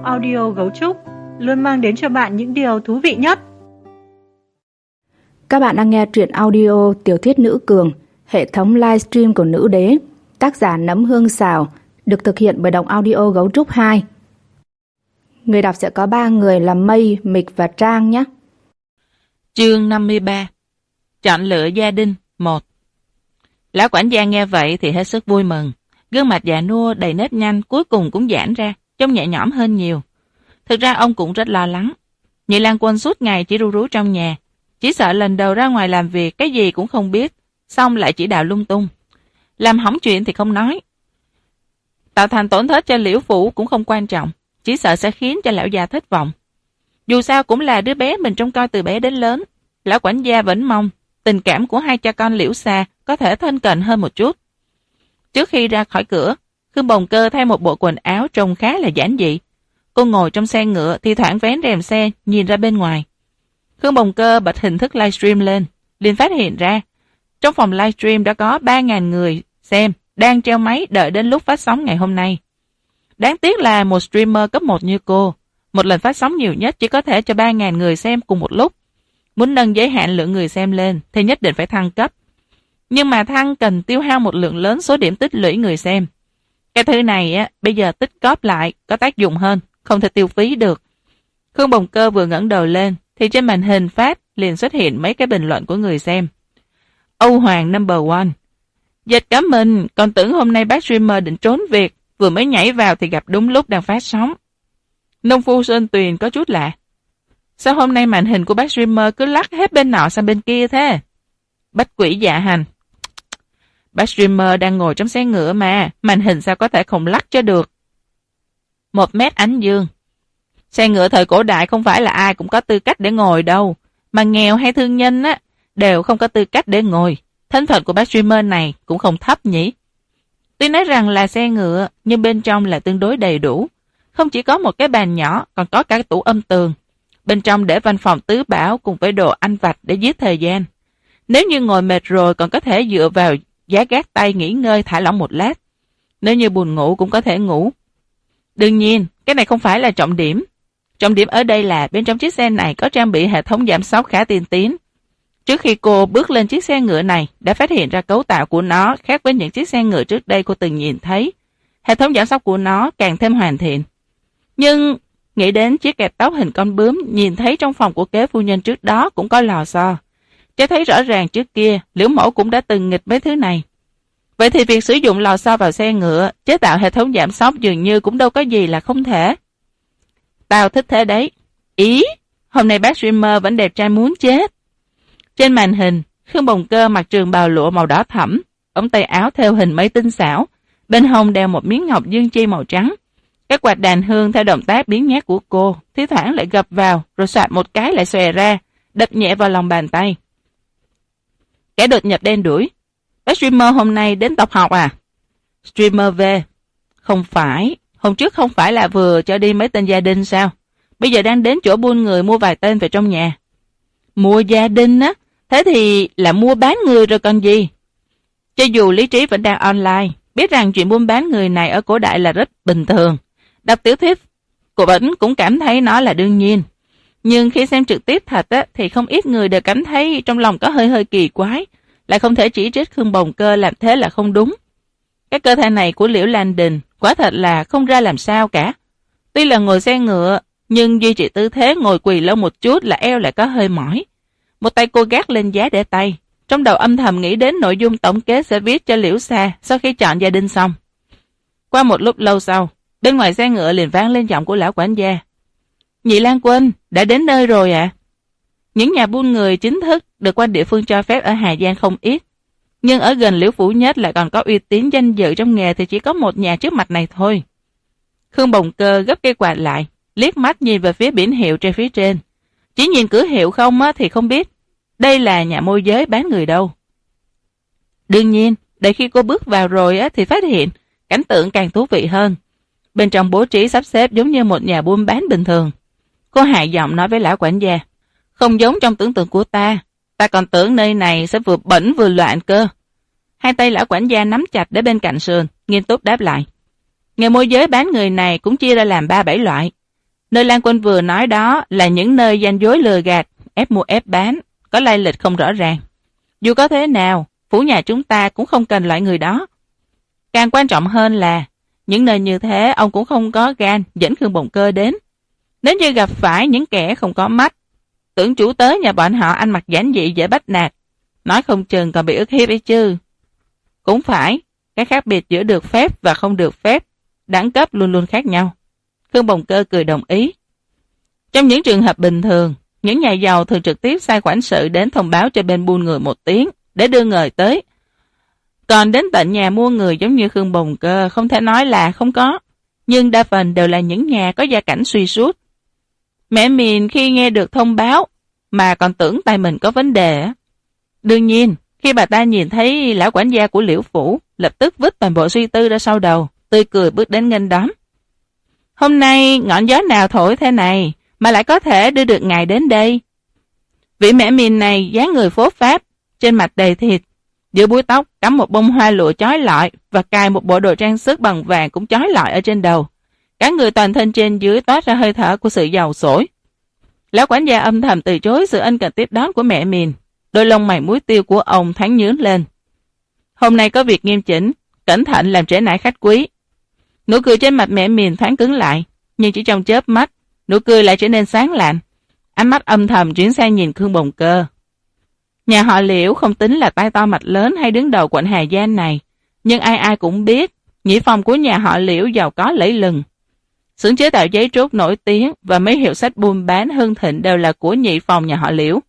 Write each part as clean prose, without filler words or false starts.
Đọc audio Gấu Trúc luôn mang đến cho bạn những điều thú vị nhất. Các bạn đang nghe truyện audio Tiểu thuyết Nữ Cường, hệ thống livestream của Nữ Đế, tác giả Nấm Hương Xào, được thực hiện bởi Đọc audio Gấu Trúc 2. Người đọc sẽ có 3 người là Mây, Mịch và Trang nhé. Chương 53. Chọn lựa gia đình 1. Lão quản gia nghe vậy thì hết sức vui mừng. Gương mặt già nua đầy nếp nhăn cuối cùng cũng giãn ra, trông nhẹ nhõm hơn nhiều. Thực ra ông cũng rất lo lắng. Nhị Lan Quân suốt ngày chỉ ru rú trong nhà, chỉ sợ lần đầu ra ngoài làm việc cái gì cũng không biết, xong lại chỉ đạo lung tung. Làm hỏng chuyện thì không nói, tạo thành tổn thất cho Liễu phủ cũng không quan trọng, chỉ sợ sẽ khiến cho lão già thất vọng. Dù sao cũng là đứa bé mình trông coi từ bé đến lớn, lão quản gia vẫn mong tình cảm của hai cha con Liễu Xa có thể thân cận hơn một chút. Trước khi ra khỏi cửa, Khương Bồng Cơ thay một bộ quần áo trông khá là giản dị. Cô ngồi trong xe ngựa, thi thoảng vén rèm xe nhìn ra bên ngoài. Khương Bồng Cơ bật hình thức livestream lên, liền phát hiện ra trong phòng livestream đã có 3.000 người xem, đang treo máy đợi đến lúc phát sóng ngày hôm nay. Đáng tiếc là một streamer cấp 1 như cô, một lần phát sóng nhiều nhất chỉ có thể cho 3.000 người xem cùng một lúc. Muốn nâng giới hạn lượng người xem lên thì nhất định phải thăng cấp. Nhưng mà thăng cần tiêu hao một lượng lớn số điểm tích lũy người xem. Cái thứ này bây giờ tích góp lại có tác dụng hơn, không thể tiêu phí được. Khương Bồng Cơ vừa ngẩng đầu lên thì trên màn hình phát liền xuất hiện mấy cái bình luận của người xem. Âu Hoàng number 1. Dịch cả mình, còn tưởng hôm nay bác streamer định trốn việc, vừa mới nhảy vào thì gặp đúng lúc đang phát sóng. Nông phu Sơn Tuyền có chút lạ. Sao hôm nay màn hình của bác streamer cứ lắc hết bên nọ sang bên kia thế? Bách Quỷ Dạ Hành. Bác streamer đang ngồi trong xe ngựa mà, màn hình sao có thể không lắc cho được. 1 mét ánh dương. Xe ngựa thời cổ đại không phải là ai cũng có tư cách để ngồi đâu, mà nghèo hay thương nhân đều không có tư cách để ngồi. Thân phận của bác streamer này cũng không thấp nhỉ. Tuy nói rằng là xe ngựa, nhưng bên trong là tương đối đầy đủ. Không chỉ có một cái bàn nhỏ, còn có cả tủ âm tường. Bên trong để văn phòng tứ bảo cùng với đồ ăn vặt để giết thời gian. Nếu như ngồi mệt rồi còn có thể dựa vào giá gác tay nghỉ ngơi thả lỏng một lát. Nếu như buồn ngủ cũng có thể ngủ. Đương nhiên, cái này không phải là trọng điểm. Trọng điểm ở đây là bên trong chiếc xe này có trang bị hệ thống giảm sóc khá tiên tiến. Trước khi cô bước lên chiếc xe ngựa này, đã phát hiện ra cấu tạo của nó khác với những chiếc xe ngựa trước đây cô từng nhìn thấy. Hệ thống giảm sóc của nó càng thêm hoàn thiện. Nhưng nghĩ đến chiếc kẹp tóc hình con bướm nhìn thấy trong phòng của kế phu nhân trước đó cũng có lò xo. Cho thấy rõ ràng trước kia Liễu Mẫu cũng đã từng nghịch mấy thứ này. Vậy thì việc sử dụng lò xo vào xe ngựa, chế tạo hệ thống giảm sóc dường như cũng đâu có gì là không thể. Tao thích thế đấy. Ý, hôm nay bác streamer vẫn đẹp trai muốn chết. Trên màn hình, Khương Bồng Cơ mặc trường bào lụa màu đỏ thẫm, ống tay áo theo hình mấy tinh xảo, bên hông đeo một miếng ngọc dương chi màu trắng. Cái quạt đàn hương theo động tác biến nhát của cô, thi thoảng lại gập vào, rồi soạt một cái lại xòe ra, đập nhẹ vào lòng bàn tay. Kẻ đột nhập đen đuổi. Bác streamer hôm nay đến tộc học à? Streamer về. Không phải, hôm trước không phải là vừa cho đi mấy tên gia đình sao? Bây giờ đang đến chỗ buôn người mua vài tên về trong nhà. Mua gia đình á? Thế thì là mua bán người rồi còn gì? Cho dù lý trí vẫn đang online, biết rằng chuyện buôn bán người này ở cổ đại là rất bình thường. Đọc tiểu thuyết, cô vẫn cũng cảm thấy nó là đương nhiên. Nhưng khi xem trực tiếp thật thì không ít người đều cảm thấy trong lòng có hơi kỳ quái, lại không thể chỉ trích Khương Bồng Cơ làm thế là không đúng. Cái cơ thể này của Liễu Lan Đình quả thật là không ra làm sao cả. Tuy là ngồi xe ngựa, nhưng duy trì tư thế ngồi quỳ lâu một chút là eo lại có hơi mỏi. Một tay cô gác lên giá để tay, trong đầu âm thầm nghĩ đến nội dung tổng kết sẽ viết cho Liễu Xa sau khi chọn gia đình xong. Qua một lúc lâu sau, bên ngoài xe ngựa liền vang lên giọng của lão quản gia. Nhị Lan Quân, đã đến nơi rồi ạ? Những nhà buôn người chính thức được quan địa phương cho phép ở Hà Giang không ít, nhưng ở gần Liễu phủ nhất lại còn có uy tín danh dự trong nghề thì chỉ có một nhà trước mặt này thôi. Khương Bồng Cơ gấp cây quạt lại, liếc mắt nhìn về phía biển hiệu trên phía trên. Chỉ nhìn cửa hiệu không thì không biết đây là nhà môi giới bán người đâu. Đương nhiên, để khi cô bước vào rồi thì phát hiện cảnh tượng càng thú vị hơn. Bên trong bố trí sắp xếp giống như một nhà buôn bán bình thường. Cô hạ giọng nói với lão quản gia. Không giống trong tưởng tượng của ta. Ta còn tưởng nơi này sẽ vừa bẩn vừa loạn cơ. Hai tay lão quản gia nắm chặt để bên cạnh sườn, nghiêm túc đáp lại. Nghề môi giới bán người này cũng chia ra làm 3-7 loại. Nơi Lan Quân vừa nói đó là những nơi gian dối lừa gạt, ép mua ép bán, có lai lịch không rõ ràng. Dù có thế nào, phủ nhà chúng ta cũng không cần loại người đó. Càng quan trọng hơn là, những nơi như thế ông cũng không có gan dẫn Khương Bồng Cơ đến. Nếu như gặp phải những kẻ không có mắt, tưởng chủ tớ nhà bọn họ ăn mặc giản dị dễ bắt nạt, nói không chừng còn bị ức hiếp ấy chứ. Cũng phải, cái khác biệt giữa được phép và không được phép, đẳng cấp luôn luôn khác nhau. Khương Bồng Cơ cười đồng ý. Trong những trường hợp bình thường, những nhà giàu thường trực tiếp sai quản sự đến thông báo cho bên buôn người một tiếng để đưa người tới. Còn đến tận nhà mua người giống như Khương Bồng Cơ không thể nói là không có, nhưng đa phần đều là những nhà có gia cảnh suy sút. Mẹ Miền khi nghe được thông báo mà còn tưởng tay mình có vấn đề. Đương nhiên, khi bà ta nhìn thấy lão quản gia của Liễu Phủ, lập tức vứt toàn bộ suy tư ra sau đầu, tươi cười bước đến nghênh đón. Hôm nay ngọn gió nào thổi thế này mà lại có thể đưa được ngài đến đây? Vị mẹ Miền này dáng người phốt pháp, trên mặt đầy thịt, giữa búi tóc cắm một bông hoa lụa chói lọi và cài một bộ đồ trang sức bằng vàng cũng chói lọi ở trên đầu. Cả người toàn thân trên dưới toát ra hơi thở của sự giàu sổi. Lão quản gia âm thầm từ chối sự ân cần tiếp đón của mẹ Miền. Đôi lông mày muối tiêu của ông thoáng nhướng lên. Hôm nay có việc nghiêm chỉnh, cẩn thận làm trễ nải khách quý. Nụ cười trên mặt mẹ Miền thoáng cứng lại, nhưng chỉ trong chớp mắt, nụ cười lại trở nên sáng lạng. Ánh mắt âm thầm chuyển sang nhìn Khương Bồng Cơ. Nhà họ Liễu không tính là tay to mặt lớn hay đứng đầu quận Hà Giang này, nhưng ai ai cũng biết, nhị phòng của nhà họ Liễu giàu có lẫy lừng. Xưởng chế tạo giấy trúc nổi tiếng và mấy hiệu sách buôn bán hưng thịnh đều là của nhị phòng nhà họ Liễu.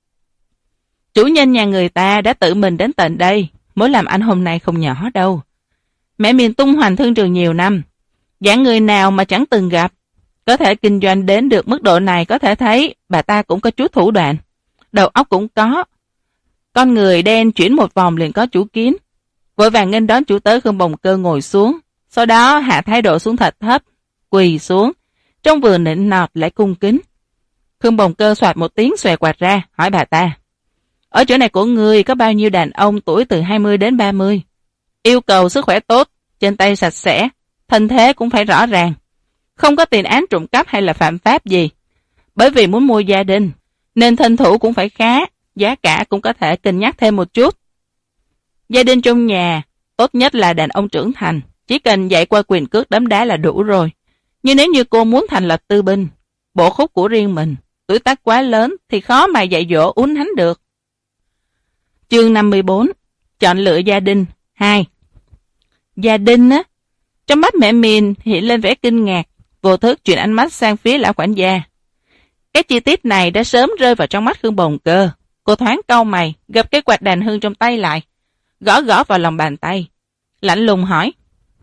Chủ nhân nhà người ta đã tự mình đến tận đây, mối làm ăn hôm nay không nhỏ đâu. Mẹ Miền tung hoành thương trường nhiều năm, dạng người nào mà chẳng từng gặp. Có thể kinh doanh đến được mức độ này có thể thấy bà ta cũng có chút thủ đoạn. Đầu óc cũng có. Con người đen chuyển một vòng liền có chủ kiến. Vội vàng nghênh đón chủ tớ Khương Bồng Cơ ngồi xuống, sau đó hạ thái độ xuống thật thấp, quỳ xuống, trông vừa nịnh nọt lại cung kính. Khương Bồng Cơ xoạt một tiếng xòe quạt ra, hỏi bà ta. Ở chỗ này của người có bao nhiêu đàn ông tuổi từ 20 đến 30? Yêu cầu sức khỏe tốt, trên tay sạch sẽ, thân thế cũng phải rõ ràng. Không có tiền án trộm cắp hay là phạm pháp gì. Bởi vì muốn mua gia đình, nên thân thủ cũng phải khá, giá cả cũng có thể cân nhắc thêm một chút. Gia đình trong nhà, tốt nhất là đàn ông trưởng thành, chỉ cần dạy qua quyền cước đấm đá là đủ rồi. Nhưng nếu như cô muốn thành lập tư binh, bộ khúc của riêng mình, tuổi tác quá lớn thì khó mà dạy dỗ uốn nắn được. Chương 54. Chọn lựa gia đình 2. Gia đình á? Trong mắt mẹ Miền hiện lên vẻ kinh ngạc, vô thức chuyển ánh mắt sang phía lão quản gia. Cái chi tiết này đã sớm rơi vào trong mắt Khương Bồng Cơ. Cô thoáng cau mày, gập cái quạt đàn hương trong tay lại, gõ gõ vào lòng bàn tay, lạnh lùng hỏi.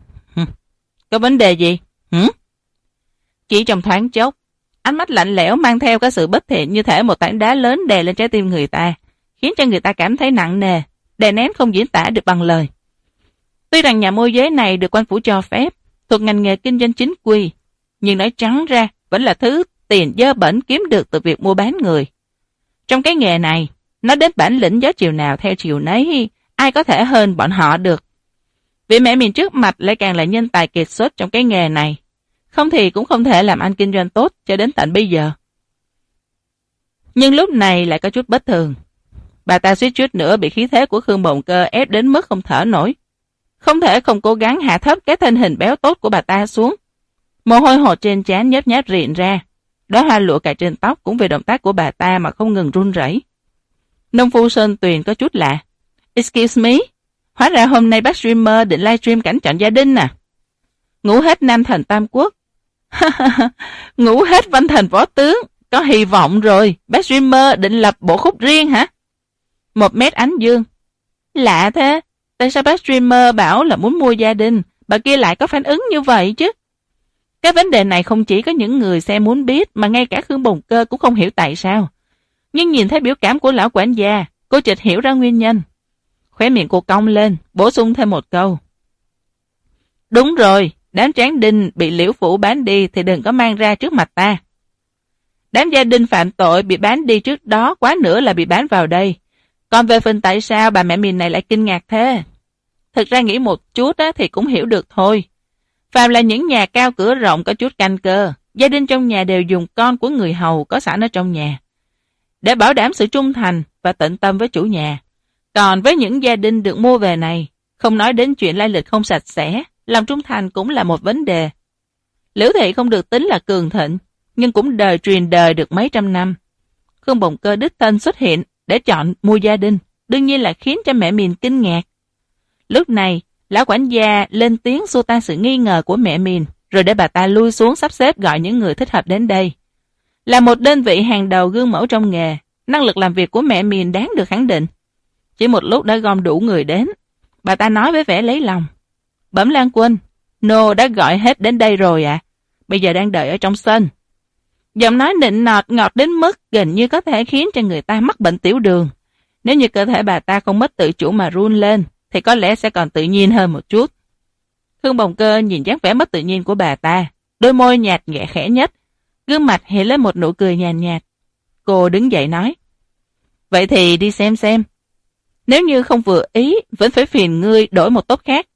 Có vấn đề gì? Chỉ trong thoáng chốc, ánh mắt lạnh lẽo mang theo cái sự bất thiện như thể một tảng đá lớn đè lên trái tim người ta, khiến cho người ta cảm thấy nặng nề, đè nén không diễn tả được bằng lời. Tuy rằng nhà môi giới này được quan phủ cho phép, thuộc ngành nghề kinh doanh chính quy, nhưng nói trắng ra vẫn là thứ tiền dơ bẩn kiếm được từ việc mua bán người. Trong cái nghề này, nói đến bản lĩnh gió chiều nào theo chiều nấy, ai có thể hơn bọn họ được. Vị mẹ Miền trước mặt lại càng là nhân tài kiệt xuất trong cái nghề này, không thì cũng không thể làm ăn kinh doanh tốt cho đến tận bây giờ. Nhưng lúc này lại có chút bất thường. Bà ta suýt chút nữa bị khí thế của Khương Bồng Cơ ép đến mức không thở nổi. Không thể không cố gắng hạ thấp cái thân hình béo tốt của bà ta xuống. Mồ hôi hột trên trán nhớp nháp rịn ra. Đóa hoa lụa cài trên tóc cũng vì động tác của bà ta mà không ngừng run rẩy. Nông phu Sơn Tuyền có chút lạ. Excuse me, hóa ra hôm nay bác streamer định livestream cảnh chọn gia đình à? Ngủ hết Nam Thần Tam Quốc. Ngủ hết Văn Thần Võ Tướng. Có hy vọng rồi, bác streamer định lập bộ khúc riêng hả? 1 mét ánh dương. Lạ thế, tại sao bác streamer bảo là muốn mua gia đình, bà kia lại có phản ứng như vậy chứ? Cái vấn đề này không chỉ có những người xem muốn biết, mà ngay cả Khương Bồng Cơ cũng không hiểu tại sao. Nhưng nhìn thấy biểu cảm của lão quản gia, cô chợt hiểu ra nguyên nhân. Khóe miệng cô cong lên, bổ sung thêm một câu. Đúng rồi, đám tráng đinh bị Liễu Phủ bán đi thì đừng có mang ra trước mặt ta. Đám gia đình phạm tội bị bán đi trước đó quá nữa là bị bán vào đây. Còn về phần tại sao bà mẹ Miền này lại kinh ngạc thế? Thực ra nghĩ một chút thì cũng hiểu được thôi. Phàm là những nhà cao cửa rộng có chút căn cơ, gia đình trong nhà đều dùng con của người hầu có sẵn ở trong nhà, để bảo đảm sự trung thành và tận tâm với chủ nhà. Còn với những gia đình được mua về này, không nói đến chuyện lai lịch không sạch sẽ, lòng trung thành cũng là một vấn đề. Liễu thị không được tính là cường thịnh, nhưng cũng đời truyền đời được mấy trăm năm. Khương Bồng Cơ đích thân xuất hiện để chọn mua gia đình, đương nhiên là khiến cho mẹ Miền kinh ngạc. Lúc này, lão quản gia lên tiếng xua tan sự nghi ngờ của mẹ Miền, rồi để bà ta lui xuống sắp xếp gọi những người thích hợp đến đây. Là một đơn vị hàng đầu gương mẫu trong nghề, năng lực làm việc của mẹ Miền đáng được khẳng định. Chỉ một lúc đã gom đủ người đến, bà ta nói với vẻ lấy lòng: Bẩm Lan Quân, nô đã gọi hết đến đây rồi ạ. Bây giờ đang đợi ở trong sân. Giọng nói nịnh nọt ngọt đến mức gần như có thể khiến cho người ta mắc bệnh tiểu đường. Nếu như cơ thể bà ta không mất tự chủ mà run lên, thì có lẽ sẽ còn tự nhiên hơn một chút. Khương Bồng Cơ nhìn dáng vẻ mất tự nhiên của bà ta, đôi môi nhạt nhẹ khẽ nhất, gương mặt hiện lên một nụ cười nhàn nhạt. Cô đứng dậy nói: Vậy thì đi xem. Nếu như không vừa ý, vẫn phải phiền ngươi đổi một tốp khác.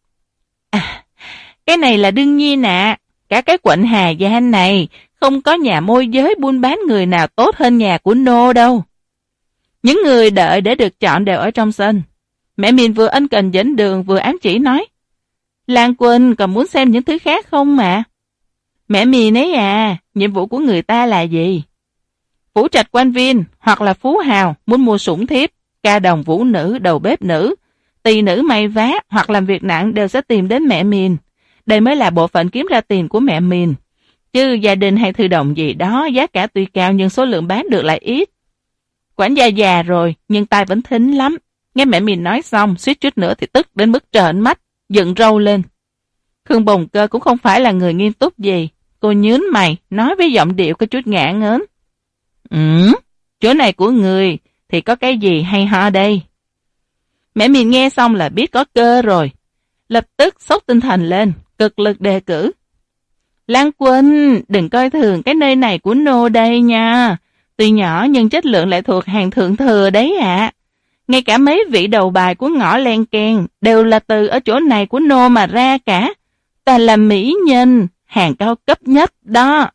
À, cái này là đương nhiên ạ. Cả cái quận Hà Giang này, không có nhà môi giới buôn bán người nào tốt hơn nhà của nô đâu. Những người đợi để được chọn đều ở trong sân. Mẹ Miền vừa ân cần dẫn đường vừa ám chỉ nói: Lan Quân còn muốn xem những thứ khác không mà? Mẹ Miền ấy à, nhiệm vụ của người ta là gì? Phủ trạch quan viên hoặc là phú hào muốn mua sủng thiếp, ca đồng vũ nữ, đầu bếp nữ, tỳ nữ may vá hoặc làm việc nặng đều sẽ tìm đến mẹ Miền. Đây mới là bộ phận kiếm ra tiền của mẹ Miền. Chứ gia đình hay thư đồng gì đó giá cả tuy cao nhưng số lượng bán được lại ít. Quản gia già rồi nhưng tai vẫn thính lắm. Nghe mẹ Miền nói xong suýt chút nữa thì tức đến mức trợn mắt, dựng râu lên. Khương Bồng Cơ cũng không phải là người nghiêm túc gì. Cô nhướng mày nói với giọng điệu có chút ngả ngớn: Chỗ này của người thì có cái gì hay ho đây? Mẹ Miền nghe xong là biết có cơ rồi, lập tức sốc tinh thần lên, cực lực đề cử: Lan Quân, đừng coi thường cái nơi này của nô đây nha. Tuy nhỏ nhưng chất lượng lại thuộc hàng thượng thừa đấy ạ. Ngay cả mấy vị đầu bài của ngõ len keng đều là từ ở chỗ này của nô mà ra cả. Toàn là mỹ nhân, hàng cao cấp nhất đó.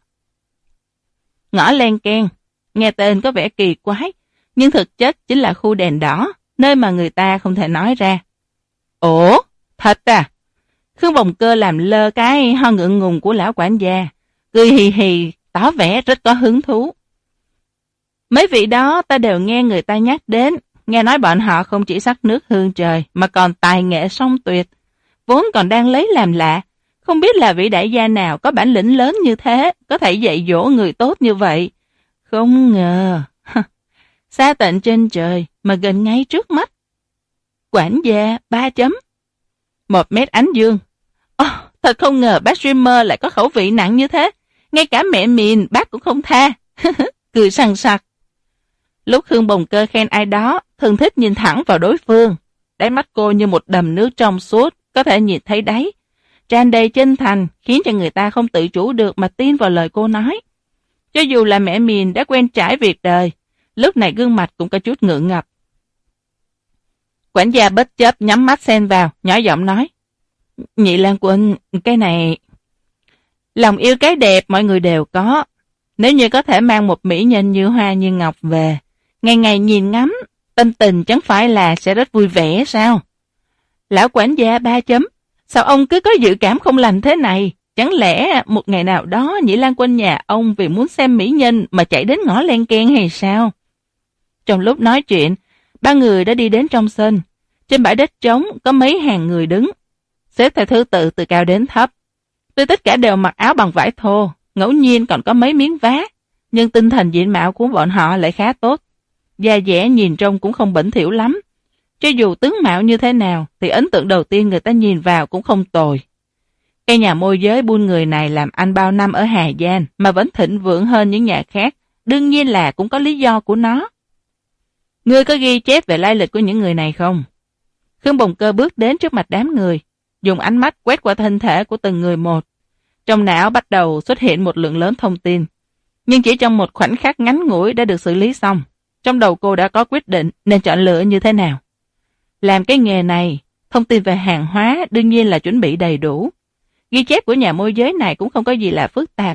Ngõ len keng, nghe tên có vẻ kỳ quái, nhưng thực chất chính là khu đèn đỏ, nơi mà người ta không thể nói ra. Ủa, thật à? Khương Bồng Cơ làm lơ cái ho ngượng ngùng của lão quản gia, cười hì hì, tỏ vẻ rất có hứng thú. Mấy vị đó ta đều nghe người ta nhắc đến, nghe nói bọn họ không chỉ sắc nước hương trời mà còn tài nghệ song tuyệt, vốn còn đang lấy làm lạ, không biết là vị đại gia nào có bản lĩnh lớn như thế, có thể dạy dỗ người tốt như vậy. Không ngờ, xa tận trên trời mà gần ngay trước mắt. Quản gia 3 chấm, 1 mét ánh dương. Thật không ngờ bác streamer lại có khẩu vị nặng như thế, ngay cả mẹ Miền bác cũng không tha. Cười sằng sặc. Lúc Khương Bồng Cơ khen ai đó, thường thích nhìn thẳng vào đối phương. Đáy mắt cô như một đầm nước trong suốt, có thể nhìn thấy đáy, tràn đầy chân thành, khiến cho người ta không tự chủ được mà tin vào lời cô nói. Cho dù là mẹ Miền đã quen trải việc đời, lúc này gương mặt cũng có chút ngượng ngập. Quản gia bất chấp nhắm mắt xen vào, nhỏ giọng nói: Nhị Lan Quân, cái này... Lòng yêu cái đẹp mọi người đều có. Nếu như có thể mang một mỹ nhân như hoa như ngọc về, ngày ngày nhìn ngắm, tâm tình chẳng phải là sẽ rất vui vẻ sao? Lão quản gia 3 chấm, sao ông cứ có dự cảm không lành thế này? Chẳng lẽ một ngày nào đó Nhị Lan Quân nhà ông vì muốn xem mỹ nhân mà chạy đến ngõ len keng hay sao? Trong lúc nói chuyện, 3 người đã đi đến trong sân. Trên bãi đất trống có mấy hàng người đứng, xếp theo thứ tự từ cao đến thấp. Tuy tất cả đều mặc áo bằng vải thô, ngẫu nhiên còn có mấy miếng vá, nhưng tinh thần diện mạo của bọn họ lại khá tốt. Da dẻ nhìn trông cũng không bẩn thỉu lắm. Cho dù tướng mạo như thế nào, thì ấn tượng đầu tiên người ta nhìn vào cũng không tồi. Cái nhà môi giới buôn người này làm ăn bao năm ở Hà Giang mà vẫn thịnh vượng hơn những nhà khác, đương nhiên là cũng có lý do của nó. Ngươi có ghi chép về lai lịch của những người này không? Khương Bồng Cơ bước đến trước mặt đám người, dùng ánh mắt quét qua thân thể của từng người một. Trong não bắt đầu xuất hiện một lượng lớn thông tin, nhưng chỉ trong một khoảnh khắc ngắn ngủi đã được xử lý xong. Trong đầu cô đã có quyết định nên chọn lựa như thế nào. Làm cái nghề này, thông tin về hàng hóa đương nhiên là chuẩn bị đầy đủ. Ghi chép của nhà môi giới này cũng không có gì là phức tạp,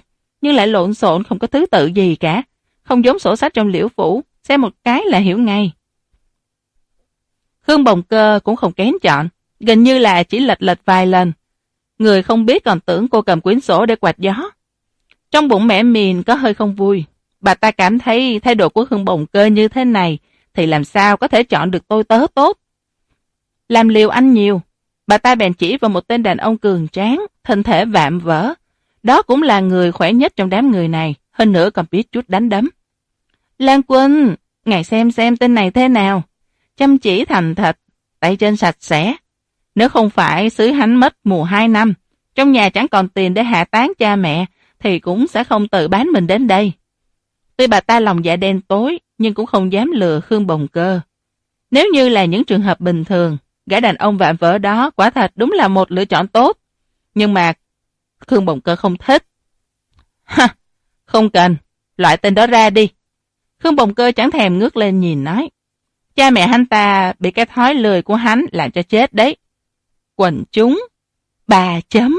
nhưng lại lộn xộn không có thứ tự gì cả, không giống sổ sách trong Liễu phủ, xem một cái là hiểu ngay. Khương Bồng Cơ cũng không kén chọn, gần như là chỉ lệch lệch vài lần. Người không biết còn tưởng cô cầm quyển sổ để quạt gió. Trong bụng mẹ Miền có hơi không vui. Bà ta cảm thấy thái độ của Khương Bồng Cơ như thế này thì làm sao có thể chọn được tôi tớ tốt. Làm liều anh nhiều, bà ta bèn chỉ vào một tên đàn ông cường tráng, thân thể vạm vỡ. Đó cũng là người khỏe nhất trong đám người này, hơn nữa còn biết chút đánh đấm. Lan Quân, ngài xem tên này thế nào. Chăm chỉ thành thật, tay chân sạch sẽ. Nếu không phải xứ hắn mất mùa 2 năm, trong nhà chẳng còn tiền để hạ táng cha mẹ, thì cũng sẽ không tự bán mình đến đây. Tuy bà ta lòng dạ đen tối, nhưng cũng không dám lừa Khương Bồng Cơ. Nếu như là những trường hợp bình thường, gã đàn ông vạm vỡ đó quả thật đúng là một lựa chọn tốt. Nhưng mà Khương Bồng Cơ không thích. Ha, không cần, loại tên đó ra đi. Khương Bồng Cơ chẳng thèm ngước lên nhìn nói. Cha mẹ hắn ta bị cái thói lười của hắn làm cho chết đấy. Quần chúng 3 chấm.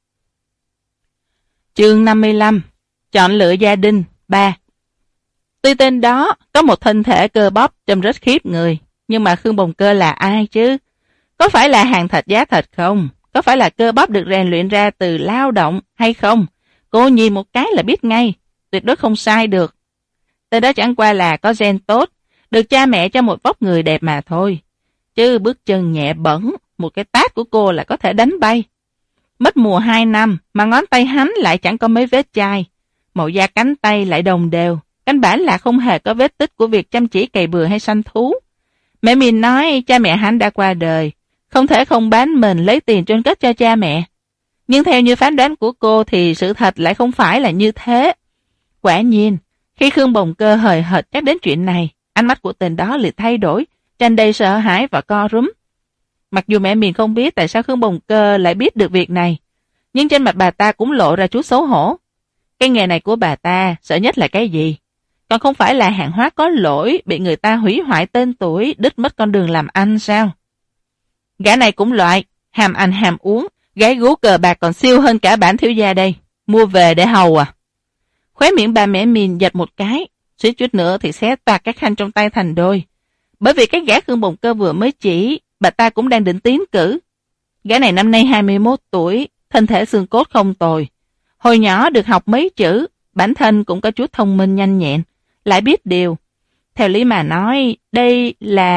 Chương 55. Chọn lựa gia đình 3. Tuy tên đó có một thân thể cơ bắp trông rất khiếp người, nhưng mà Khương Bồng Cơ là ai chứ? Có phải là hàng thịt giá thịt không? Có phải là cơ bắp được rèn luyện ra từ lao động hay không? Cô nhìn một cái là biết ngay, tuyệt đối không sai được. Tên đó chẳng qua là có gen tốt, được cha mẹ cho một vóc người đẹp mà thôi. Chứ bước chân nhẹ bẩn, một cái tát của cô là có thể đánh bay. Mất mùa 2 năm mà ngón tay hắn lại chẳng có mấy vết chai. Màu da cánh tay lại đồng đều, căn bản là không hề có vết tích của việc chăm chỉ cày bừa hay săn thú. Mẹ mình nói cha mẹ hắn đã qua đời, không thể không bán mình lấy tiền trôn cất cho cha mẹ. Nhưng theo như phán đoán của cô thì sự thật lại không phải là như thế. Quả nhiên, khi Khương Bồng Cơ hời hợt nhắc đến chuyện này, ánh mắt của tên đó liền thay đổi, tràn đầy sợ hãi và co rúm. Mặc dù mẹ mình không biết tại sao Khương Bồng Cơ lại biết được việc này, nhưng trên mặt bà ta cũng lộ ra chút xấu hổ. Cái nghề này của bà ta sợ nhất là cái gì? Còn không phải là hàng hóa có lỗi, bị người ta hủy hoại tên tuổi, đứt mất con đường làm ăn sao? Gã này cũng loại, hàm ăn hàm uống, gái gú cờ bạc còn siêu hơn cả bản thiếu gia đây. Mua về để hầu à? Khóe miệng bà mẹ mình giật một cái, suýt chút nữa thì xé toạc cái khăn trong tay thành đôi. Bởi vì cái gã Khương Bồng Cơ vừa mới chỉ, bà ta cũng đang định tiến cử. Gã này năm nay 21 tuổi, thân thể xương cốt không tồi. Hồi nhỏ được học mấy chữ, bản thân cũng có chút thông minh nhanh nhẹn, lại biết điều. Theo lý mà nói, đây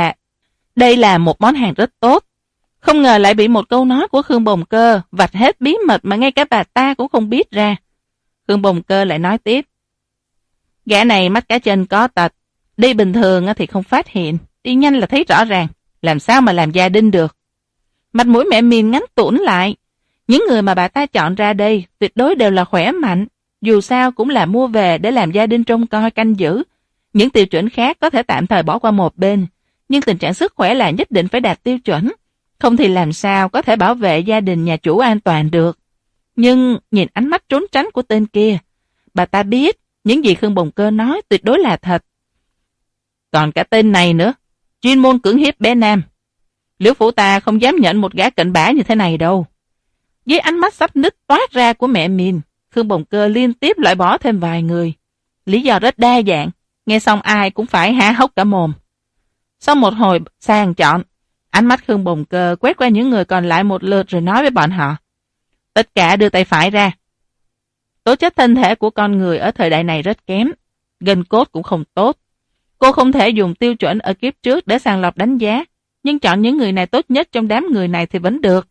là một món hàng rất tốt. Không ngờ lại bị một câu nói của Khương Bồng Cơ vạch hết bí mật mà ngay cả bà ta cũng không biết ra. Khương Bồng Cơ lại nói tiếp. Gã này mắt cá chân có tật, đi bình thường thì không phát hiện, đi nhanh là thấy rõ ràng, làm sao mà làm gia đình được. Mặt mũi mẹ Miền ngắn tủn lại. Những người mà bà ta chọn ra đây tuyệt đối đều là khỏe mạnh, dù sao cũng là mua về để làm gia đình trông coi canh giữ. Những tiêu chuẩn khác có thể tạm thời bỏ qua một bên, nhưng tình trạng sức khỏe là nhất định phải đạt tiêu chuẩn, không thì làm sao có thể bảo vệ gia đình nhà chủ an toàn được. Nhưng nhìn ánh mắt trốn tránh của tên kia, bà ta biết những gì Khương Bồng Cơ nói tuyệt đối là thật. Còn cả tên này nữa, chuyên môn cưỡng hiếp bé Nam. Liễu phủ ta không dám nhận một gã cận bã như thế này đâu. Với ánh mắt sắp nứt toát ra của mẹ mình, Khương Bồng Cơ liên tiếp loại bỏ thêm vài người. Lý do rất đa dạng, nghe xong ai cũng phải há hốc cả mồm. Sau một hồi sàng chọn, ánh mắt Khương Bồng Cơ quét qua những người còn lại một lượt rồi nói với bọn họ. Tất cả đưa tay phải ra. Tố chất thân thể của con người ở thời đại này rất kém, gân cốt cũng không tốt. Cô không thể dùng tiêu chuẩn ở kiếp trước để sàng lọc đánh giá, nhưng chọn những người này tốt nhất trong đám người này thì vẫn được.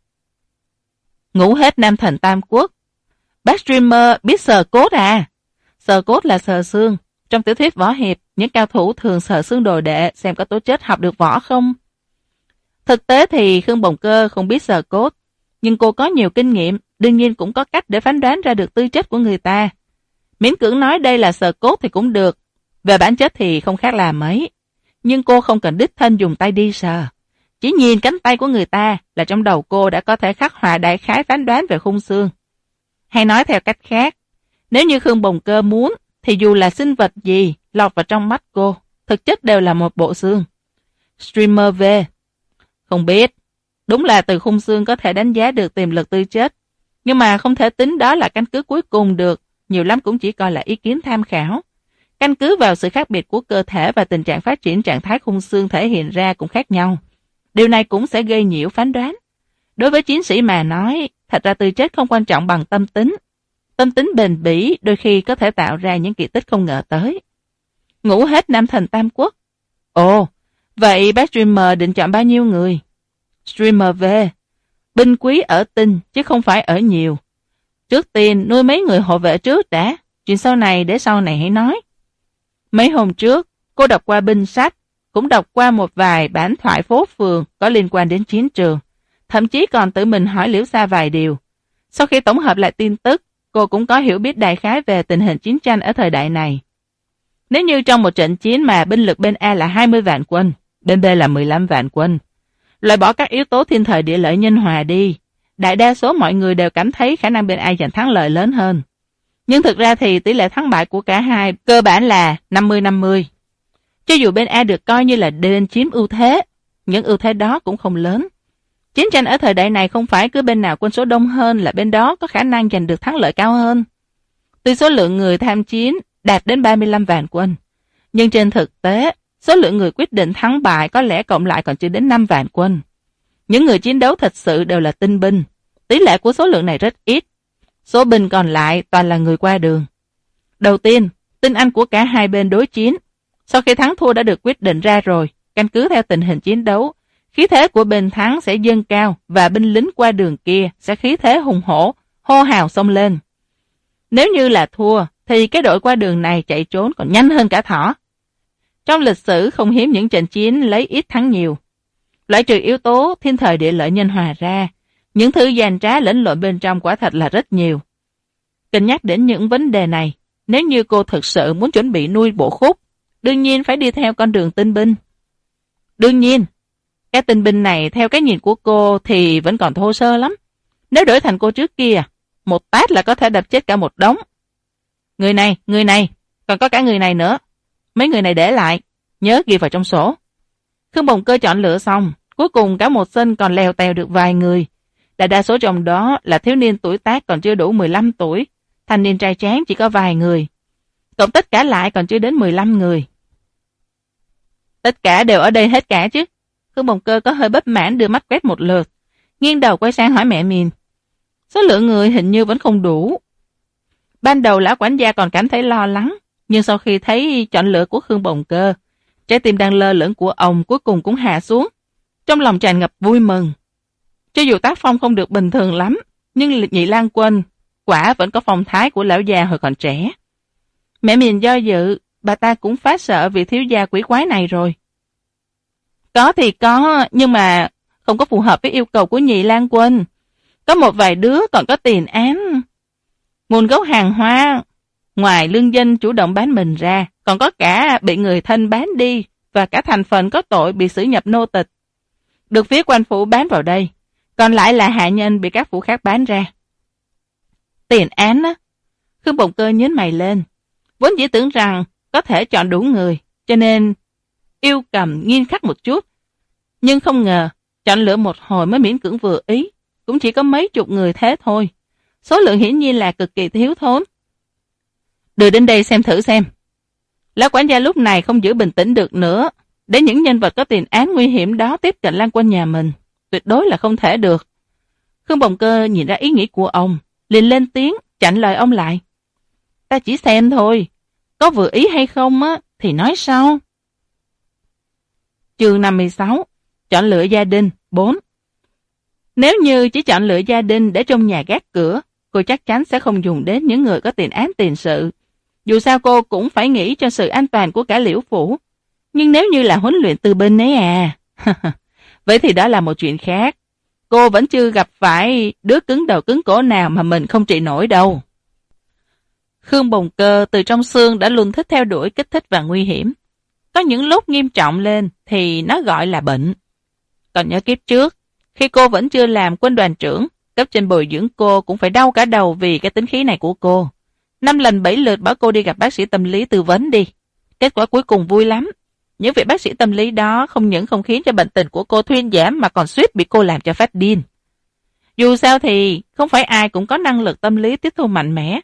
Ngủ hết Nam Thần Tam Quốc. Bác streamer biết sờ cốt à? Sờ cốt là sờ xương. Trong tiểu thuyết võ hiệp, những cao thủ thường sờ xương đồ đệ xem có tố chất học được võ không. Thực tế thì Khương Bồng Cơ không biết sờ cốt, nhưng cô có nhiều kinh nghiệm, đương nhiên cũng có cách để phán đoán ra được tư chất của người ta. Miễn cưỡng nói đây là sờ cốt thì cũng được, về bản chất thì không khác là mấy. Nhưng cô không cần đích thân dùng tay đi sờ. Chỉ nhìn cánh tay của người ta là trong đầu cô đã có thể khắc họa đại khái phán đoán về khung xương. Hay nói theo cách khác, nếu như Khương Bồng Cơ muốn, thì dù là sinh vật gì lọt vào trong mắt cô, thực chất đều là một bộ xương. Streamer V. Không biết, đúng là từ khung xương có thể đánh giá được tiềm lực tư chất, nhưng mà không thể tính đó là căn cứ cuối cùng được, nhiều lắm cũng chỉ coi là ý kiến tham khảo. Căn cứ vào sự khác biệt của cơ thể và tình trạng phát triển trạng thái khung xương thể hiện ra cũng khác nhau. Điều này cũng sẽ gây nhiễu phán đoán. Đối với chiến sĩ mà nói, thật ra tư chất không quan trọng bằng tâm tính. Tâm tính bền bỉ đôi khi có thể tạo ra những kỳ tích không ngờ tới. Ngủ hết Nam Thần Tam Quốc. Ồ, vậy bác streamer định chọn bao nhiêu người? Streamer về. Binh quý ở tinh chứ không phải ở nhiều. Trước tiên nuôi mấy người hộ vệ trước đã. Chuyện sau này để sau này hãy nói. Mấy hôm trước, cô đọc qua binh sách, cũng đọc qua một vài bản thoại phố phường có liên quan đến chiến trường. Thậm chí còn tự mình hỏi Liễu Sa vài điều. Sau khi tổng hợp lại tin tức, cô cũng có hiểu biết đại khái về tình hình chiến tranh ở thời đại này. Nếu như trong một trận chiến mà binh lực bên A là 20 vạn quân, bên B là 15 vạn quân, loại bỏ các yếu tố thiên thời địa lợi nhân hòa đi, đại đa số mọi người đều cảm thấy khả năng bên A giành thắng lợi lớn hơn. Nhưng thực ra thì tỷ lệ thắng bại của cả hai cơ bản là 50-50. Cho dù bên A được coi như là bên chiếm ưu thế, những ưu thế đó cũng không lớn. Chiến tranh ở thời đại này không phải cứ bên nào quân số đông hơn là bên đó có khả năng giành được thắng lợi cao hơn. Tuy số lượng người tham chiến đạt đến 35 vạn quân, nhưng trên thực tế, số lượng người quyết định thắng bại có lẽ cộng lại còn chưa đến 5 vạn quân. Những người chiến đấu thật sự đều là tinh binh, tỷ lệ của số lượng này rất ít. Số binh còn lại toàn là người qua đường. Đầu tiên, tinh anh của cả hai bên đối chiến. Sau khi thắng thua đã được quyết định ra rồi, căn cứ theo tình hình chiến đấu, khí thế của bên thắng sẽ dâng cao và binh lính qua đường kia sẽ khí thế hùng hổ, hô hào xông lên. Nếu như là thua, thì cái đội qua đường này chạy trốn còn nhanh hơn cả thỏ. Trong lịch sử không hiếm những trận chiến lấy ít thắng nhiều. Loại trừ yếu tố thiên thời địa lợi nhân hòa ra, những thứ giàn trá lẫn lộn bên trong quả thật là rất nhiều. Cân nhắc đến những vấn đề này, nếu như cô thực sự muốn chuẩn bị nuôi bộ khúc, đương nhiên phải đi theo con đường tinh binh. Đương nhiên, cái tinh binh này theo cái nhìn của cô thì vẫn còn thô sơ lắm. Nếu đổi thành cô trước kia, một tát là có thể đập chết cả một đống. Người này, còn có cả người này nữa. Mấy người này để lại, nhớ ghi vào trong sổ. Khương Bồng Cơ chọn lựa xong, cuối cùng cả một sân còn lèo tèo được vài người. Đại đa số trong đó là thiếu niên tuổi tác còn chưa đủ 15 tuổi, thanh niên trai tráng chỉ có vài người. Cộng tất cả lại còn chưa đến 15 người. Tất cả đều ở đây hết cả chứ. Khương Bồng Cơ có hơi bất mãn đưa mắt quét một lượt, nghiêng đầu quay sang hỏi mẹ mình. Số lượng người hình như vẫn không đủ. Ban đầu lão quản gia còn cảm thấy lo lắng, nhưng sau khi thấy chọn lựa của Khương Bồng Cơ, trái tim đang lơ lửng của ông cuối cùng cũng hạ xuống. Trong lòng tràn ngập vui mừng. Cho dù tác phong không được bình thường lắm, nhưng Nhị Lang Quân quả vẫn có phong thái của lão già hồi còn trẻ. Mẹ mình do dự, bà ta cũng phát sợ vì thiếu gia quỷ quái này rồi. Có thì có, nhưng mà không có phù hợp với yêu cầu của Nhị Lang Quân. Có một vài đứa còn có tiền án. Nguồn gốc hàng hóa, ngoài lương dân chủ động bán mình ra, còn có cả bị người thân bán đi và cả thành phần có tội bị xử nhập nô tịch. Được phía quan phủ bán vào đây, còn lại là hạ nhân bị các phủ khác bán ra. Tiền án á? Khương Bồng Cơ nhếch mày lên. Vốn chỉ tưởng rằng có thể chọn đủ người, cho nên yêu cầm nghiêm khắc một chút. Nhưng không ngờ, chọn lựa một hồi mới miễn cưỡng vừa ý, cũng chỉ có mấy chục người thế thôi. Số lượng hiển nhiên là cực kỳ thiếu thốn. Đưa đến đây xem thử xem. Lão quản gia lúc này không giữ bình tĩnh được nữa. Để những nhân vật có tiền án nguy hiểm đó tiếp cận Lang Quân nhà mình, tuyệt đối là không thể được. Khương Bồng Cơ nhìn ra ý nghĩ của ông, liền lên tiếng chặn lời ông lại. Ta chỉ xem thôi, có vừa ý hay không á thì nói sau. Chương 56, chọn lựa gia đình 4. Nếu như chỉ chọn lựa gia đình để trong nhà gác cửa, cô chắc chắn sẽ không dùng đến những người có tiền án tiền sự. Dù sao cô cũng phải nghĩ cho sự an toàn của cả Liễu phủ. Nhưng nếu như là huấn luyện tư binh ấy à, vậy thì đó là một chuyện khác. Cô vẫn chưa gặp phải đứa cứng đầu cứng cổ nào mà mình không trị nổi đâu. Khương Bồng Cơ từ trong xương đã luôn thích theo đuổi kích thích và nguy hiểm. Có những lúc nghiêm trọng lên thì nó gọi là bệnh. Còn nhớ kiếp trước, khi cô vẫn chưa làm quân đoàn trưởng, cấp trên bồi dưỡng cô cũng phải đau cả đầu vì cái tính khí này của cô. 5 lần 7 lượt bảo cô đi gặp bác sĩ tâm lý tư vấn đi. Kết quả cuối cùng vui lắm. Những vị bác sĩ tâm lý đó không những không khiến cho bệnh tình của cô thuyên giảm mà còn suýt bị cô làm cho phát điên. Dù sao thì không phải ai cũng có năng lực tâm lý tiếp thu mạnh mẽ,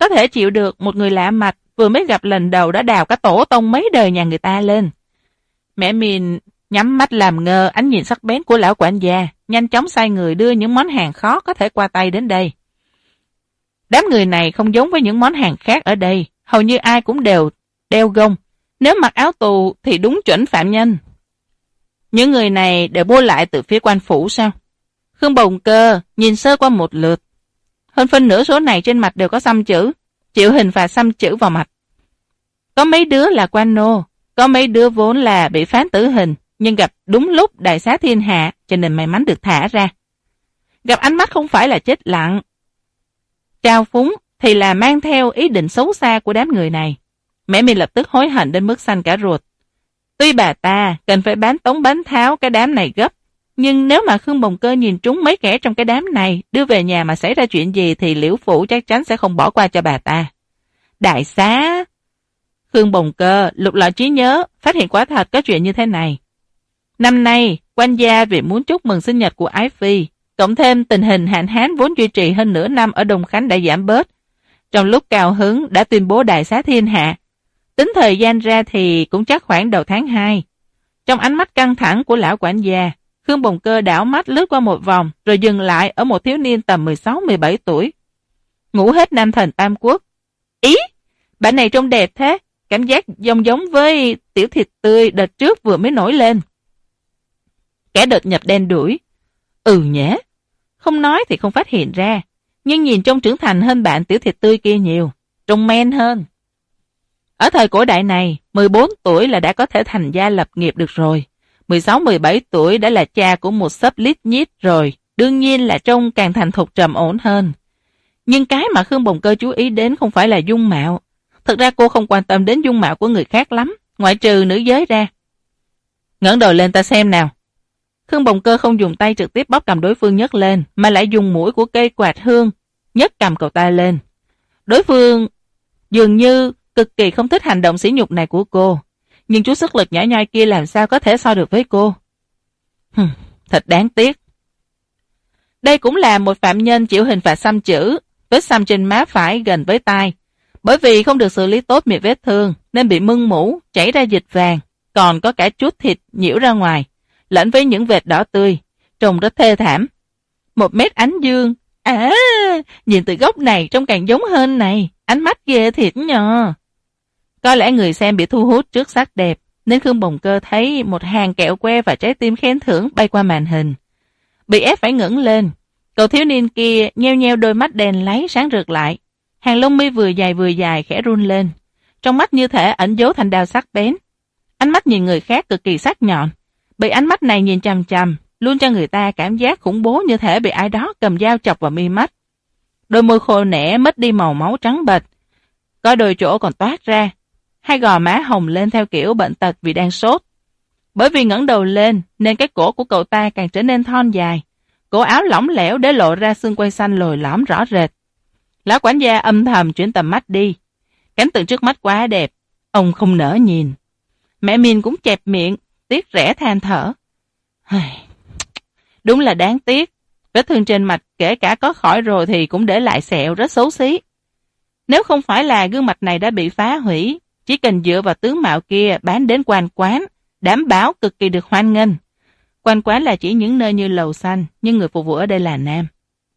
có thể chịu được một người lạ mặt vừa mới gặp lần đầu đã đào cả tổ tông mấy đời nhà người ta lên. Mẹ Min nhắm mắt làm ngơ ánh nhìn sắc bén của lão quản gia, nhanh chóng sai người đưa những món hàng khó có thể qua tay đến đây. Đám người này không giống với những món hàng khác ở đây, hầu như ai cũng đều đeo gông, nếu mặc áo tù thì đúng chuẩn phạm nhân. Những người này đều mua lại từ phía quan phủ sao? Khương Bồng Cơ nhìn sơ qua một lượt. Hơn phân nửa số này trên mặt đều có xăm chữ, chịu hình phạt xăm chữ vào mặt. Có mấy đứa là quan nô, có mấy đứa vốn là bị phán tử hình, nhưng gặp đúng lúc đại xá thiên hạ cho nên may mắn được thả ra. Gặp ánh mắt không phải là chết lặng, trao phúng thì là mang theo ý định xấu xa của đám người này. Mẹ mình lập tức hối hận đến mức xanh cả ruột. Tuy bà ta cần phải bán tống bán tháo cái đám này gấp, nhưng nếu mà Khương Bồng Cơ nhìn trúng mấy kẻ trong cái đám này đưa về nhà mà xảy ra chuyện gì thì Liễu Phủ chắc chắn sẽ không bỏ qua cho bà ta. Đại xá! Khương Bồng Cơ lục lọi trí nhớ, phát hiện quả thật có chuyện như thế này. Năm nay, quan gia vì muốn chúc mừng sinh nhật của Ái Phi, cộng thêm tình hình hạn hán vốn duy trì hơn nửa năm ở Đông Khánh đã giảm bớt. Trong lúc cao hứng đã tuyên bố đại xá thiên hạ. Tính thời gian ra thì cũng chắc khoảng đầu tháng 2. Trong ánh mắt căng thẳng của lão quản gia, Khương Bồng Cơ đảo mắt lướt qua một vòng rồi dừng lại ở một thiếu niên tầm 16-17 tuổi. Ngủ hết nam thần Tam Quốc. Ý, bạn này trông đẹp thế, cảm giác giống với tiểu thịt tươi đợt trước vừa mới nổi lên. Kẻ đột nhập đen đuổi. Nhé, không nói thì không phát hiện ra, nhưng nhìn trông trưởng thành hơn bạn tiểu thịt tươi kia nhiều, trông men hơn. Ở thời cổ đại này, 14 tuổi là đã có thể thành gia lập nghiệp được rồi. 16-17 tuổi đã là cha của một xấp lít nhít rồi, đương nhiên là trông càng thành thục trầm ổn hơn. Nhưng cái mà Khương Bồng Cơ chú ý đến không phải là dung mạo. Thực ra cô không quan tâm đến dung mạo của người khác lắm, ngoại trừ nữ giới ra. Ngẩng đầu lên ta xem nào. Khương Bồng Cơ không dùng tay trực tiếp bóp cầm đối phương nhấc lên, mà lại dùng mũi của cây quạt hương nhấc cầm cậu ta lên. Đối phương dường như cực kỳ không thích hành động sỉ nhục này của cô, nhưng chút sức lực nhỏ nhoi kia làm sao có thể so được với cô. Thật đáng tiếc. Đây cũng là một phạm nhân chịu hình phạt xăm chữ, vết xăm trên má phải gần với tai. Bởi vì không được xử lý tốt miệng vết thương nên bị mưng mủ, chảy ra dịch vàng, còn có cả chút thịt nhiễu ra ngoài, lẫn với những vệt đỏ tươi, trông rất thê thảm. Một mét ánh dương, nhìn từ góc này trông càng giống hơn này, ánh mắt ghê thiệt nhờ. Có lẽ người xem bị thu hút trước sắc đẹp, nên Khương Bồng Cơ thấy một hàng kẹo que và trái tim khen thưởng bay qua màn hình. Bị ép phải ngẩng lên, cậu thiếu niên kia nheo nheo đôi mắt đèn láy sáng rực lại, hàng lông mi vừa dài khẽ run lên, trong mắt như thể ẩn giấu thanh đao sắc bén. Ánh mắt nhìn người khác cực kỳ sắc nhọn, bị ánh mắt này nhìn chằm chằm, luôn cho người ta cảm giác khủng bố như thể bị ai đó cầm dao chọc vào mi mắt. Đôi môi khô nẻ mất đi màu máu trắng bệch, có đôi chỗ còn toát ra, hai gò má hồng lên theo kiểu bệnh tật vì đang sốt. Bởi vì ngẩng đầu lên nên cái cổ của cậu ta càng trở nên thon dài, cổ áo lỏng lẻo để lộ ra xương quai xanh lồi lõm rõ rệt. Lão quản gia âm thầm chuyển tầm mắt đi, cảnh tượng trước mắt quá đẹp, ông không nỡ nhìn. Mẹ Min cũng chẹp miệng, tiếc rẻ than thở. Đúng là đáng tiếc, vết thương trên mặt kể cả có khỏi rồi thì cũng để lại sẹo rất xấu xí. Nếu không phải là gương mặt này đã bị phá hủy, chỉ cần dựa vào tướng mạo kia bán đến quan quán, đảm bảo cực kỳ được hoan nghênh. Quan quán là chỉ những nơi như lầu xanh, nhưng người phục vụ ở đây là nam.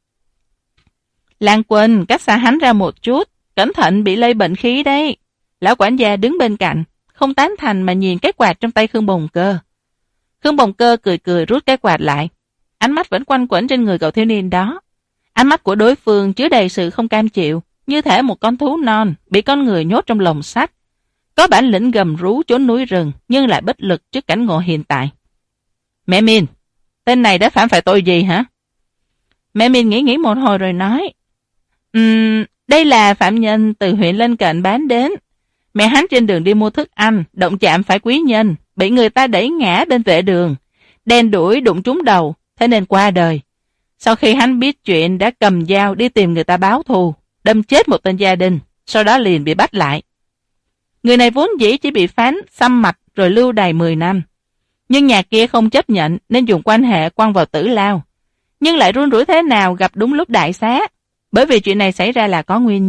Lan Quân, cách xa hắn ra một chút, cẩn thận bị lây bệnh khí đấy. Lão quản gia đứng bên cạnh, không tán thành mà nhìn cái quạt trong tay Khương Bồng Cơ. Khương Bồng Cơ cười rút cái quạt lại, ánh mắt vẫn quanh quẩn trên người cậu thiếu niên đó. Ánh mắt của đối phương chứa đầy sự không cam chịu, như thể một con thú non bị con người nhốt trong lồng sắt, có bản lĩnh gầm rú trốn núi rừng nhưng lại bất lực trước cảnh ngộ hiện tại. Mẹ Min, tên này đã phạm phải tội gì hả? Mẹ Min nghĩ một hồi rồi nói, đây là phạm nhân từ huyện lân cận bán đến. Mẹ hắn trên đường đi mua thức ăn, động chạm phải quý nhân, bị người ta đẩy ngã bên vệ đường, đen đuổi đụng trúng đầu, thế nên qua đời. Sau khi hắn biết chuyện đã cầm dao đi tìm người ta báo thù, đâm chết một tên gia đình, sau đó liền bị bắt lại. Người này vốn dĩ chỉ bị phán xăm mạch rồi lưu đày 10 năm. Nhưng nhà kia không chấp nhận nên dùng quan hệ quăng vào tử lao. Nhưng lại run rủi thế nào gặp đúng lúc đại xá. Bởi vì chuyện này xảy ra là có nguyên nhân.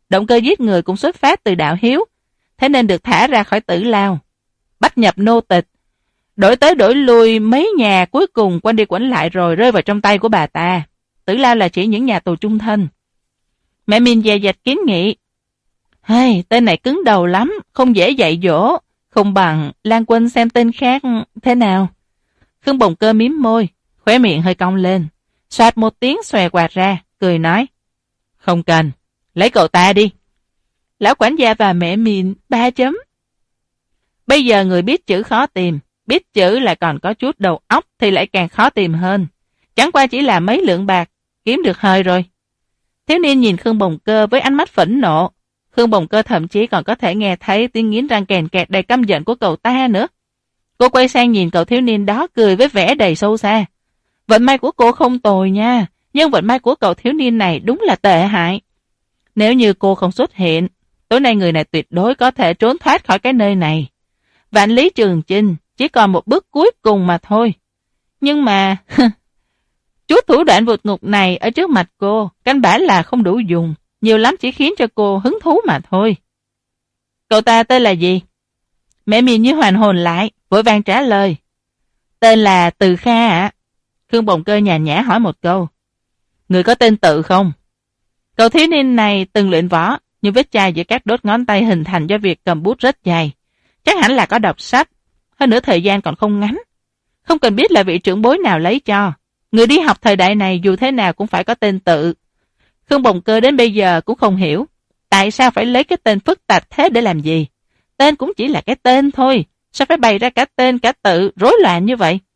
động cơ giết người cũng xuất phát từ đạo hiếu, thế nên được thả ra khỏi tử lao, bắt nhập nô tịch, đổi tới đổi lui mấy nhà, cuối cùng quanh đi quẩn lại rồi rơi vào trong tay của bà ta. Tử lao là chỉ những nhà tù chung thân. Mẹ Min dè dặt kiến nghị, hey, tên này cứng đầu lắm, không dễ dạy dỗ, không bằng Lan Quân xem tên khác thế nào. Khương Bồng Cơ mím môi, khóe miệng hơi cong lên, xoạt một tiếng xòe quạt ra, cười nói, không cần, lấy cậu ta đi. Lão quản gia và mẹ Min 3 chấm. Bây giờ người biết chữ khó tìm, biết chữ lại còn có chút đầu óc thì lại càng khó tìm hơn. Chẳng qua chỉ là mấy lượng bạc, kiếm được hơi rồi. Thiếu niên nhìn Khương Bồng Cơ với ánh mắt phẫn nộ. Khương Bồng Cơ thậm chí còn có thể nghe thấy tiếng nghiến răng kèn kẹt đầy căm giận của cậu ta nữa. Cô quay sang nhìn cậu thiếu niên đó cười với vẻ đầy sâu xa. Vận may của cô không tồi nha, nhưng vận may của cậu thiếu niên này đúng là tệ hại. Nếu như cô không xuất hiện, tối nay người này tuyệt đối có thể trốn thoát khỏi cái nơi này. Vạn lý trường chinh, chỉ còn một bước cuối cùng mà thôi. Nhưng mà, chút thủ đoạn vượt ngục này ở trước mặt cô, căn bản là không đủ dùng, nhiều lắm chỉ khiến cho cô hứng thú mà thôi. Cậu ta tên là gì? Mẹ Miền như hoàn hồn lại, vội vàng trả lời. Tên là Từ Kha ạ. Khương Bồng Cơ nhàn nhã hỏi một câu. Người có tên Tự không? Cậu thiếu niên này từng luyện võ, nhưng vết chai giữa các đốt ngón tay hình thành do việc cầm bút rất dài. Chắc hẳn là có đọc sách, hơn nữa thời gian còn không ngắn. Không cần biết là vị trưởng bối nào lấy cho. Người đi học thời đại này dù thế nào cũng phải có tên Tự. Khương Bồng Cơ đến bây giờ cũng không hiểu, tại sao phải lấy cái tên phức tạp thế để làm gì? Tên cũng chỉ là cái tên thôi, sao phải bày ra cả tên cả tự, rối loạn như vậy?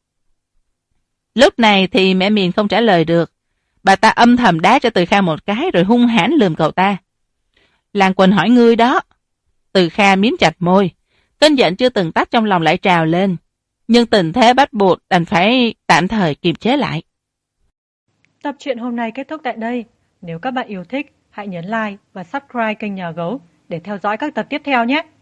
Lúc này thì mẹ Miền không trả lời được. Bà ta âm thầm đá cho Từ Kha một cái rồi hung hãn lườm cậu ta. Lan Quỳnh hỏi ngươi đó. Từ Kha miếm chặt môi, cơn giận chưa từng tắt trong lòng lại trào lên. Nhưng tình thế bắt buộc đành phải tạm thời kiềm chế lại. Tập truyện hôm nay kết thúc tại đây. Nếu các bạn yêu thích, hãy nhấn like và subscribe kênh Nhà Gấu để theo dõi các tập tiếp theo nhé.